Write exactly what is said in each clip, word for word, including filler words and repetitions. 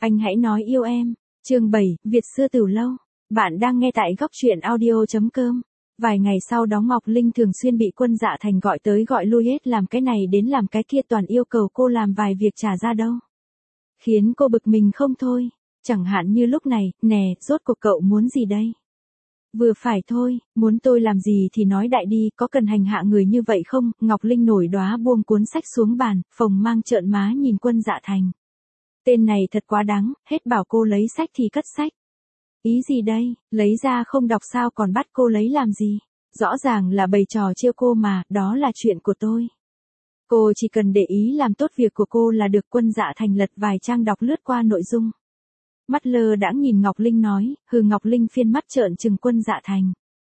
Anh hãy nói yêu em. Chương bảy, Việt xưa từ lâu. Bạn đang nghe tại góc truyện audio chấm com. Vài ngày sau đó Ngọc Linh thường xuyên bị Quân Dạ Thành gọi tới gọi lui hết làm cái này đến làm cái kia, toàn yêu cầu cô làm vài việc trả ra đâu. Khiến cô bực mình không thôi. Chẳng hạn như lúc này, nè, rốt cuộc cậu muốn gì đây? Vừa phải thôi, muốn tôi làm gì thì nói đại đi, có cần hành hạ người như vậy không? Ngọc Linh nổi đoá buông cuốn sách xuống bàn, phồng mang trợn má nhìn Quân Dạ Thành. Tên này thật quá đáng, hết bảo cô lấy sách thì cất sách. Ý gì đây, lấy ra không đọc sao còn bắt cô lấy làm gì? Rõ ràng là bày trò trêu cô mà, đó là chuyện của tôi. Cô chỉ cần để ý làm tốt việc của cô là được. Quân Dạ Thành lật vài trang đọc lướt qua nội dung. Mắt lơ đãng nhìn Ngọc Linh nói, hừ. Ngọc Linh phiên mắt trợn trừng Quân Dạ Thành.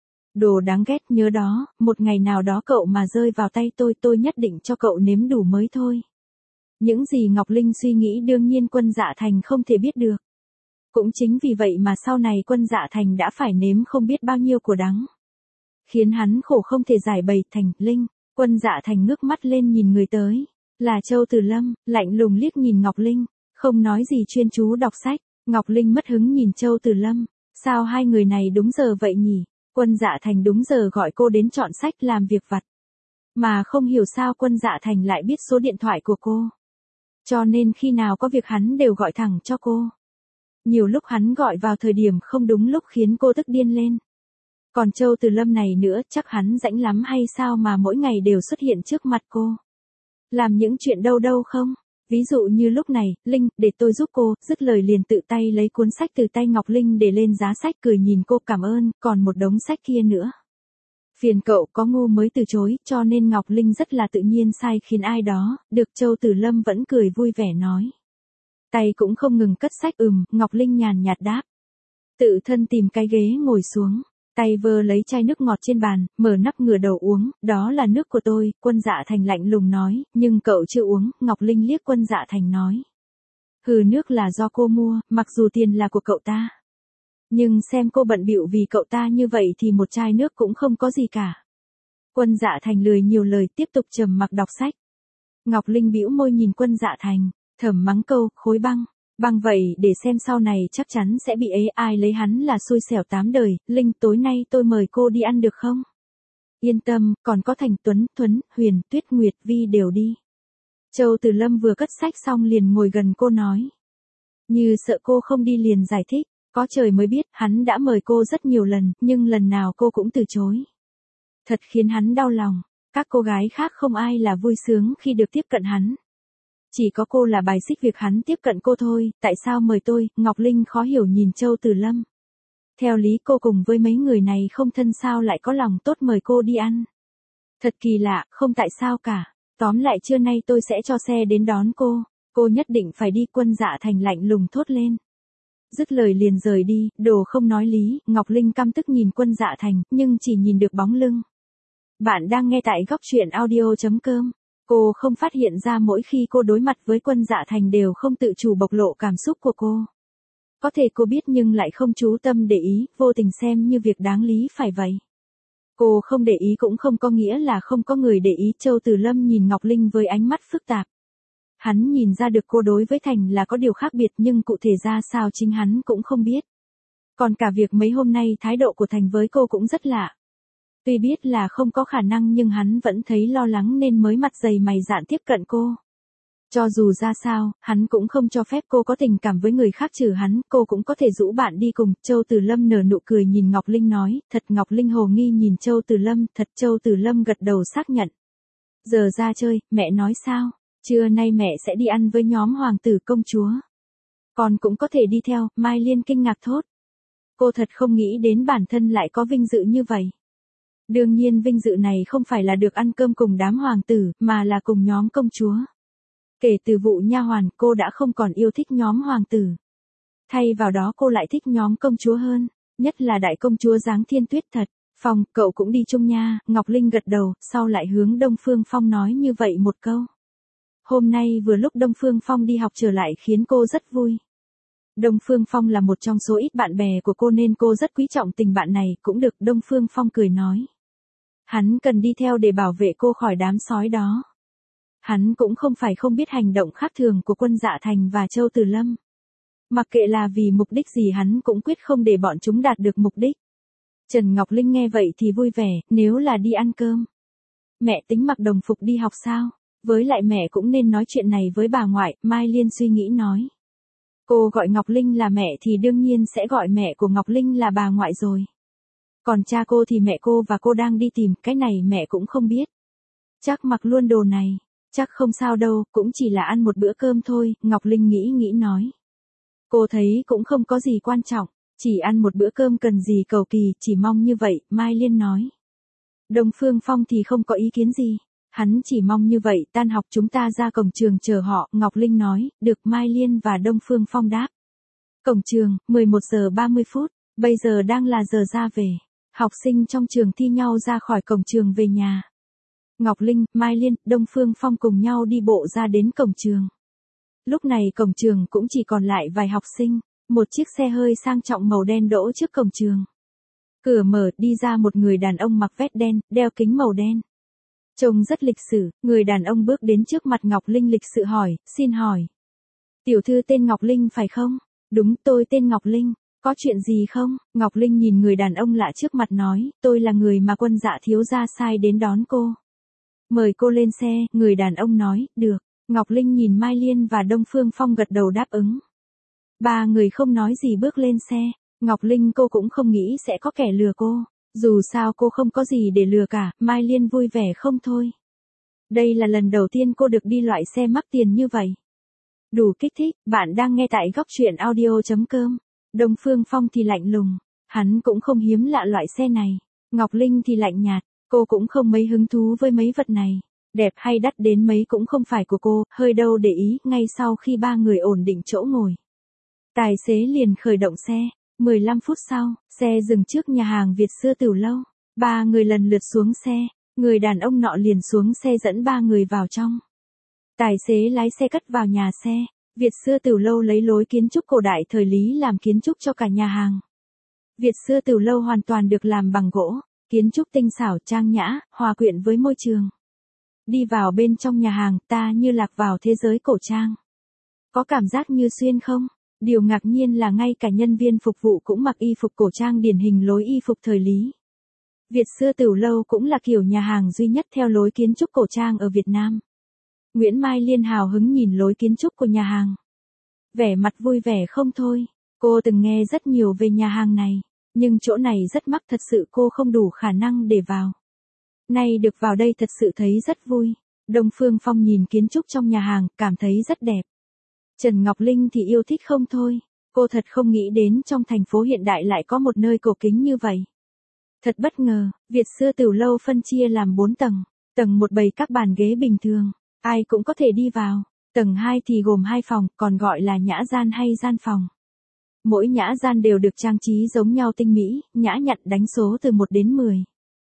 Đồ đáng ghét, nhớ đó, một ngày nào đó cậu mà rơi vào tay tôi, tôi nhất định cho cậu nếm đủ mới thôi. Những gì Ngọc Linh suy nghĩ đương nhiên Quân Dạ Thành không thể biết được. Cũng chính vì vậy mà sau này Quân Dạ Thành đã phải nếm không biết bao nhiêu của đắng. Khiến hắn khổ không thể giải bày. Thành, Linh, Quân Dạ Thành ngước mắt lên nhìn người tới. Là Châu Từ Lâm, lạnh lùng liếc nhìn Ngọc Linh, không nói gì chuyên chú đọc sách. Ngọc Linh mất hứng nhìn Châu Từ Lâm, sao hai người này đúng giờ vậy nhỉ? Quân Dạ Thành đúng giờ gọi cô đến chọn sách làm việc vặt. Mà không hiểu sao Quân Dạ Thành lại biết số điện thoại của cô. Cho nên khi nào có việc hắn đều gọi thẳng cho cô. Nhiều lúc hắn gọi vào thời điểm không đúng lúc khiến cô tức điên lên. Còn Châu Từ Lâm này nữa, chắc hắn rãnh lắm hay sao mà mỗi ngày đều xuất hiện trước mặt cô. Làm những chuyện đâu đâu không? Ví dụ như lúc này, Linh, để tôi giúp cô, dứt lời liền tự tay lấy cuốn sách từ tay Ngọc Linh để lên giá sách, cười nhìn cô cảm ơn, còn một đống sách kia nữa. Phiền cậu, có ngu mới từ chối, cho nên Ngọc Linh rất là tự nhiên sai khiến ai đó, được. Châu Từ Lâm vẫn cười vui vẻ nói. Tay cũng không ngừng cất sách. Ừm, Ngọc Linh nhàn nhạt đáp. Tự thân tìm cái ghế ngồi xuống, tay vơ lấy chai nước ngọt trên bàn, mở nắp ngửa đầu uống, đó là nước của tôi. Quân Dạ Thành lạnh lùng nói, nhưng cậu chưa uống. Ngọc Linh liếc Quân Dạ Thành nói. Hừ, nước là do cô mua, mặc dù tiền là của cậu ta. Nhưng xem cô bận bịu vì cậu ta như vậy thì một chai nước cũng không có gì cả. Quân Dạ Thành lười nhiều lời, tiếp tục trầm mặc đọc sách. Ngọc Linh bĩu môi nhìn Quân Dạ Thành, thầm mắng câu, khối băng. Băng vậy, để xem sau này chắc chắn sẽ bị ấy ai lấy hắn là xui xẻo tám đời. Linh, tối nay tôi mời cô đi ăn được không? Yên tâm, còn có Thành, Tuấn, Thuấn, Huyền, Tuyết, Nguyệt, Vi đều đi. Châu Từ Lâm vừa cất sách xong liền ngồi gần cô nói. Như sợ cô không đi liền giải thích, có trời mới biết, hắn đã mời cô rất nhiều lần, nhưng lần nào cô cũng từ chối. Thật khiến hắn đau lòng, các cô gái khác không ai là vui sướng khi được tiếp cận hắn. Chỉ có cô là bài xích việc hắn tiếp cận cô thôi. Tại sao mời tôi? Ngọc Linh khó hiểu nhìn Châu Từ Lâm. Theo lý cô cùng với mấy người này không thân sao lại có lòng tốt mời cô đi ăn. Thật kỳ lạ, không tại sao cả. Tóm lại trưa nay tôi sẽ cho xe đến đón cô. Cô nhất định phải đi. Quân Dạ Thành lạnh lùng thốt lên. Dứt lời liền rời đi, đồ không nói lý. Ngọc Linh căm tức nhìn Quân Dạ Thành, nhưng chỉ nhìn được bóng lưng. Bạn đang nghe tại góc truyện audio chấm com. Cô không phát hiện ra mỗi khi cô đối mặt với Quân Dạ Thành đều không tự chủ bộc lộ cảm xúc của cô. Có thể cô biết nhưng lại không chú tâm để ý, vô tình xem như việc đáng lý phải vậy. Cô không để ý cũng không có nghĩa là không có người để ý. Châu Từ Lâm nhìn Ngọc Linh với ánh mắt phức tạp. Hắn nhìn ra được cô đối với Thành là có điều khác biệt, nhưng cụ thể ra sao chính hắn cũng không biết. Còn cả việc mấy hôm nay thái độ của Thành với cô cũng rất lạ. Tuy biết là không có khả năng nhưng hắn vẫn thấy lo lắng nên mới mặt dày mày dạn tiếp cận cô. Cho dù ra sao, hắn cũng không cho phép cô có tình cảm với người khác trừ hắn, cô cũng có thể rủ bạn đi cùng. Châu Từ Lâm nở nụ cười nhìn Ngọc Linh nói, thật. Ngọc Linh hồ nghi nhìn Châu Từ Lâm, thật. Châu Từ Lâm gật đầu xác nhận. Giờ ra chơi, mẹ nói sao? Trưa nay mẹ sẽ đi ăn với nhóm hoàng tử công chúa. Con cũng có thể đi theo. Mai Liên kinh ngạc thốt. Cô thật không nghĩ đến bản thân lại có vinh dự như vậy. Đương nhiên vinh dự này không phải là được ăn cơm cùng đám hoàng tử, mà là cùng nhóm công chúa. Kể từ vụ nha hoàn, cô đã không còn yêu thích nhóm hoàng tử. Thay vào đó cô lại thích nhóm công chúa hơn, nhất là đại công chúa Giáng Thiên Tuyết thật. Phong, cậu cũng đi chung nha. Ngọc Linh gật đầu, sau lại hướng Đông Phương Phong nói như vậy một câu. Hôm nay vừa lúc Đông Phương Phong đi học trở lại khiến cô rất vui. Đông Phương Phong là một trong số ít bạn bè của cô nên cô rất quý trọng tình bạn này. Cũng được. Đông Phương Phong cười nói. Hắn cần đi theo để bảo vệ cô khỏi đám sói đó. Hắn cũng không phải không biết hành động khác thường của Quân Dạ Thành và Châu Từ Lâm. Mặc kệ là vì mục đích gì hắn cũng quyết không để bọn chúng đạt được mục đích. Trần Ngọc Linh nghe vậy thì vui vẻ, nếu là đi ăn cơm. Mẹ tính mặc đồng phục đi học sao? Với lại mẹ cũng nên nói chuyện này với bà ngoại, Mai Liên suy nghĩ nói. Cô gọi Ngọc Linh là mẹ thì đương nhiên sẽ gọi mẹ của Ngọc Linh là bà ngoại rồi. Còn cha cô thì mẹ cô và cô đang đi tìm, cái này mẹ cũng không biết. Chắc mặc luôn đồ này, chắc không sao đâu, cũng chỉ là ăn một bữa cơm thôi, Ngọc Linh nghĩ nghĩ nói. Cô thấy cũng không có gì quan trọng, chỉ ăn một bữa cơm cần gì cầu kỳ, chỉ mong như vậy, Mai Liên nói. Đông Phương Phong thì không có ý kiến gì, hắn chỉ mong như vậy, tan học chúng ta ra cổng trường chờ họ, Ngọc Linh nói, được Mai Liên và Đông Phương Phong đáp. Cổng trường, mười một giờ ba mươi phút, bây giờ đang là giờ ra về, học sinh trong trường thi nhau ra khỏi cổng trường về nhà. Ngọc Linh, Mai Liên, Đông Phương Phong cùng nhau đi bộ ra đến cổng trường. Lúc này cổng trường cũng chỉ còn lại vài học sinh, một chiếc xe hơi sang trọng màu đen đỗ trước cổng trường. Cửa mở, đi ra một người đàn ông mặc vest đen, đeo kính màu đen. Trông rất lịch sự, người đàn ông bước đến trước mặt Ngọc Linh lịch sự hỏi, xin hỏi. Tiểu thư tên Ngọc Linh phải không? Đúng, tôi tên Ngọc Linh, có chuyện gì không? Ngọc Linh nhìn người đàn ông lạ trước mặt nói, tôi là người mà Quân Dạ thiếu gia sai đến đón cô. Mời cô lên xe, người đàn ông nói, được. Ngọc Linh nhìn Mai Liên và Đông Phương Phong gật đầu đáp ứng. Ba người không nói gì bước lên xe, Ngọc Linh cô cũng không nghĩ sẽ có kẻ lừa cô. Dù sao cô không có gì để lừa cả, Mai Liên vui vẻ không thôi. Đây là lần đầu tiên cô được đi loại xe mắc tiền như vậy. Đủ kích thích, bạn đang nghe tại góc truyện audio chấm com. Đông Phương Phong thì lạnh lùng, hắn cũng không hiếm lạ loại xe này. Ngọc Linh thì lạnh nhạt, cô cũng không mấy hứng thú với mấy vật này. Đẹp hay đắt đến mấy cũng không phải của cô, hơi đâu để ý, ngay sau khi ba người ổn định chỗ ngồi. Tài xế liền khởi động xe, mười lăm phút sau, xe dừng trước nhà hàng Việt Xưa Tửu Lâu. Ba người lần lượt xuống xe, người đàn ông nọ liền xuống xe dẫn ba người vào trong. Tài xế lái xe cất vào nhà xe, Việt Xưa Tửu Lâu lấy lối kiến trúc cổ đại thời Lý làm kiến trúc cho cả nhà hàng. Việt Xưa Tửu Lâu hoàn toàn được làm bằng gỗ, kiến trúc tinh xảo trang nhã, hòa quyện với môi trường. Đi vào bên trong nhà hàng, ta như lạc vào thế giới cổ trang. Có cảm giác như xuyên không? Điều ngạc nhiên là ngay cả nhân viên phục vụ cũng mặc y phục cổ trang điển hình lối y phục thời Lý. Việt Xưa Tửu Lâu cũng là kiểu nhà hàng duy nhất theo lối kiến trúc cổ trang ở Việt Nam. Nguyễn Mai Liên hào hứng nhìn lối kiến trúc của nhà hàng. Vẻ mặt vui vẻ không thôi, cô từng nghe rất nhiều về nhà hàng này, nhưng chỗ này rất mắc thật sự cô không đủ khả năng để vào. Nay được vào đây thật sự thấy rất vui. Đông Phương Phong nhìn kiến trúc trong nhà hàng, cảm thấy rất đẹp. Trần Ngọc Linh thì yêu thích không thôi, cô thật không nghĩ đến trong thành phố hiện đại lại có một nơi cổ kính như vậy. Thật bất ngờ, Việt Xưa Tửu Lâu phân chia làm bốn tầng, tầng một bày các bàn ghế bình thường, ai cũng có thể đi vào, tầng hai thì gồm hai phòng, còn gọi là nhã gian hay gian phòng. Mỗi nhã gian đều được trang trí giống nhau tinh mỹ, nhã nhặn đánh số từ một đến mười.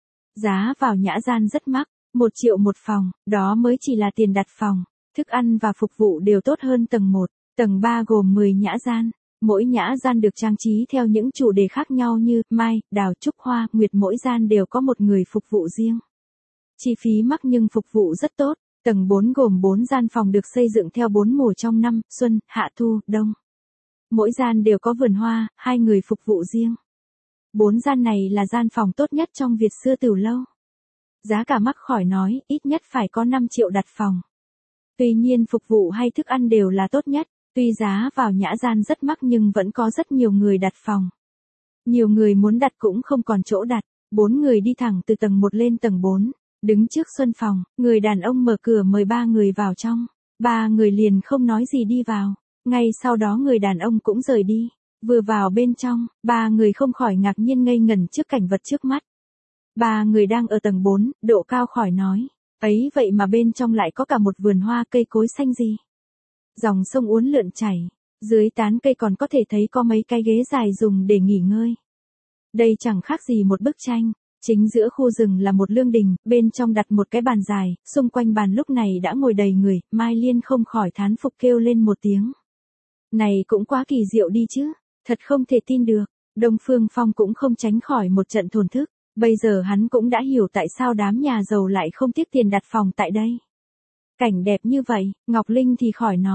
Giá vào nhã gian rất mắc, một triệu một phòng, đó mới chỉ là tiền đặt phòng, thức ăn và phục vụ đều tốt hơn tầng một, tầng ba gồm mười nhã gian, mỗi nhã gian được trang trí theo những chủ đề khác nhau như mai, đào, trúc hoa, nguyệt, mỗi gian đều có một người phục vụ riêng. Chi phí mắc nhưng phục vụ rất tốt, tầng bốn gồm bốn gian phòng được xây dựng theo bốn mùa trong năm, xuân, hạ, thu, đông. Mỗi gian đều có vườn hoa, hai người phục vụ riêng. Bốn gian này là gian phòng tốt nhất trong Việt Xưa Tửu Lâu. Giá cả mắc khỏi nói, ít nhất phải có năm triệu đặt phòng. Tuy nhiên phục vụ hay thức ăn đều là tốt nhất, tuy giá vào nhã gian rất mắc nhưng vẫn có rất nhiều người đặt phòng. Nhiều người muốn đặt cũng không còn chỗ đặt, bốn người đi thẳng từ tầng một lên tầng bốn, đứng trước xuân phòng, người đàn ông mở cửa mời ba người vào trong. Ba người liền không nói gì đi vào, ngay sau đó người đàn ông cũng rời đi. Vừa vào bên trong, ba người không khỏi ngạc nhiên ngây ngẩn trước cảnh vật trước mắt. Ba người đang ở tầng bốn, độ cao khỏi nói. Ấy vậy mà bên trong lại có cả một vườn hoa cây cối xanh gì. Dòng sông uốn lượn chảy, dưới tán cây còn có thể thấy có mấy cái ghế dài dùng để nghỉ ngơi. Đây chẳng khác gì một bức tranh. Chính giữa khu rừng là một lương đình, bên trong đặt một cái bàn dài, xung quanh bàn lúc này đã ngồi đầy người, Mai Liên không khỏi thán phục kêu lên một tiếng. Này cũng quá kỳ diệu đi chứ, thật không thể tin được. Đông Phương Phong cũng không tránh khỏi một trận thổn thức, bây giờ hắn cũng đã hiểu tại sao đám nhà giàu lại không tiếc tiền đặt phòng tại đây. Cảnh đẹp như vậy, Ngọc Linh thì khỏi nói.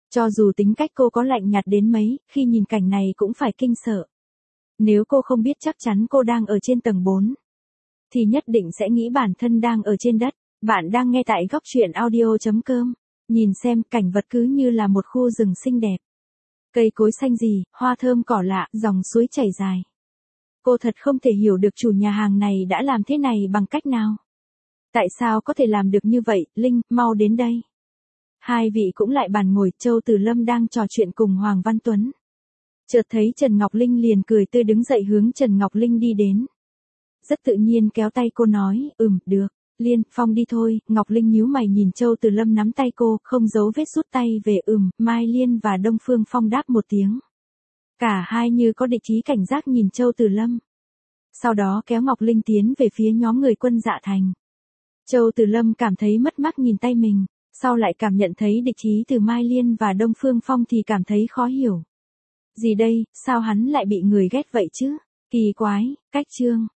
Cho dù tính cách cô có lạnh nhạt đến mấy, khi nhìn cảnh này cũng phải kinh sợ. Nếu cô không biết chắc chắn cô đang ở trên tầng bốn, thì nhất định sẽ nghĩ bản thân đang ở trên đất. Bạn đang nghe tại góc truyện audio.com. Nhìn xem, cảnh vật cứ như là một khu rừng xinh đẹp. Cây cối xanh rì, hoa thơm cỏ lạ, dòng suối chảy dài. Cô thật không thể hiểu được chủ nhà hàng này đã làm thế này bằng cách nào. Tại sao có thể làm được như vậy, Linh, mau đến đây. Hai vị cũng lại bàn ngồi, Châu Từ Lâm đang trò chuyện cùng Hoàng Văn Tuấn. Chợt thấy Trần Ngọc Linh liền cười tươi đứng dậy hướng Trần Ngọc Linh đi đến. Rất tự nhiên kéo tay cô nói, ừm, được. Liên, Phong đi thôi. Ngọc Linh nhíu mày nhìn Châu Từ Lâm nắm tay cô, không giấu vết rút tay về. Ừm, Mai Liên và Đông Phương Phong đáp một tiếng. Cả hai như có địch ý cảnh giác nhìn Châu Từ Lâm. Sau đó kéo Ngọc Linh tiến về phía nhóm người Quân Dạ Thành. Châu Từ Lâm cảm thấy mất mát nhìn tay mình, sau lại cảm nhận thấy địch ý từ Mai Liên và Đông Phương Phong thì cảm thấy khó hiểu. Gì đây, sao hắn lại bị người ghét vậy chứ? Kỳ quái, cách chương.